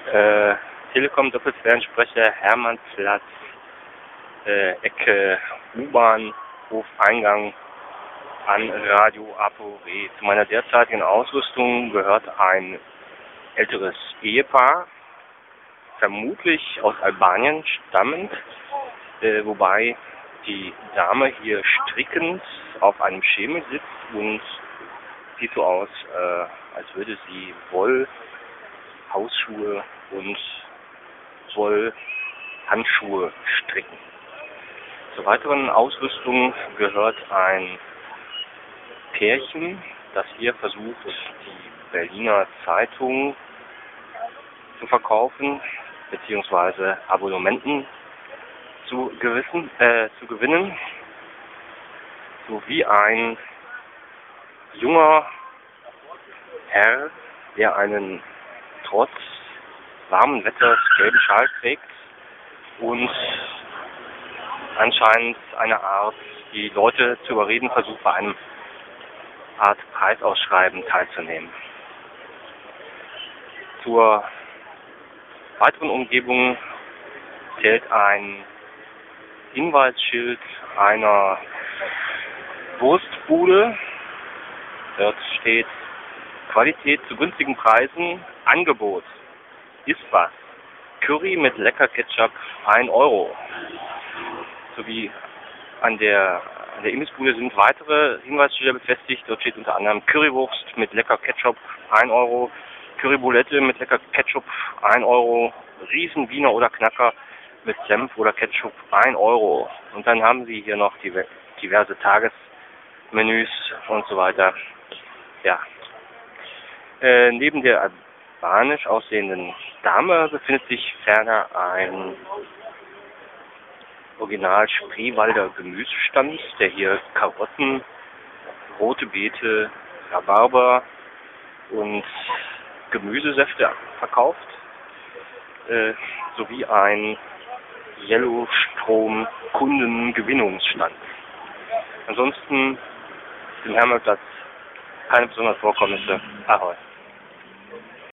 Telekom Doppelzwellensprecher Hermannplatz, Ecke U-Bahn, Hofeingang an Radio Apore. Zu meiner derzeitigen Ausrüstung gehört ein älteres Ehepaar, vermutlich aus Albanien stammend, wobei die Dame hier strickend auf einem Schemel sitzt und sieht so aus, als würde sie Wollhausschuhe und Wollhandschuhe stricken. Zur weiteren Ausrüstung gehört ein Pärchen, das hier versucht, die Berliner Zeitung zu verkaufen, beziehungsweise Abonnementen zu gewinnen, sowie ein junger Herr, der einen trotz warmen Wetters gelben Schal trägt und anscheinend eine Art, die Leute zu überreden versucht, bei einem Art Preisausschreiben teilzunehmen. Zur weiteren Umgebung zählt ein Hinweisschild einer Wurstbude. Dort steht: Qualität zu günstigen Preisen, Angebot, ist was. Curry mit lecker Ketchup 1 Euro. Sowie an der Imbissbude sind weitere Hinweisschilder befestigt. Dort steht unter anderem Currywurst mit lecker Ketchup 1 Euro, Currybulette mit lecker Ketchup 1 Euro, Riesen Wiener oder Knacker mit Senf oder Ketchup 1 Euro. Und dann haben sie hier noch diverse Tagesmenüs und so weiter. Ja. Neben der albanisch aussehenden Dame befindet sich ferner ein Original Spreewalder Gemüsestand, der hier Karotten, rote Beete, Rhabarber und Gemüsesäfte verkauft, sowie ein Yellowstrom Kundengewinnungsstand. Ansonsten im Hermannplatz keine besonderen Vorkommnisse. Ahoi.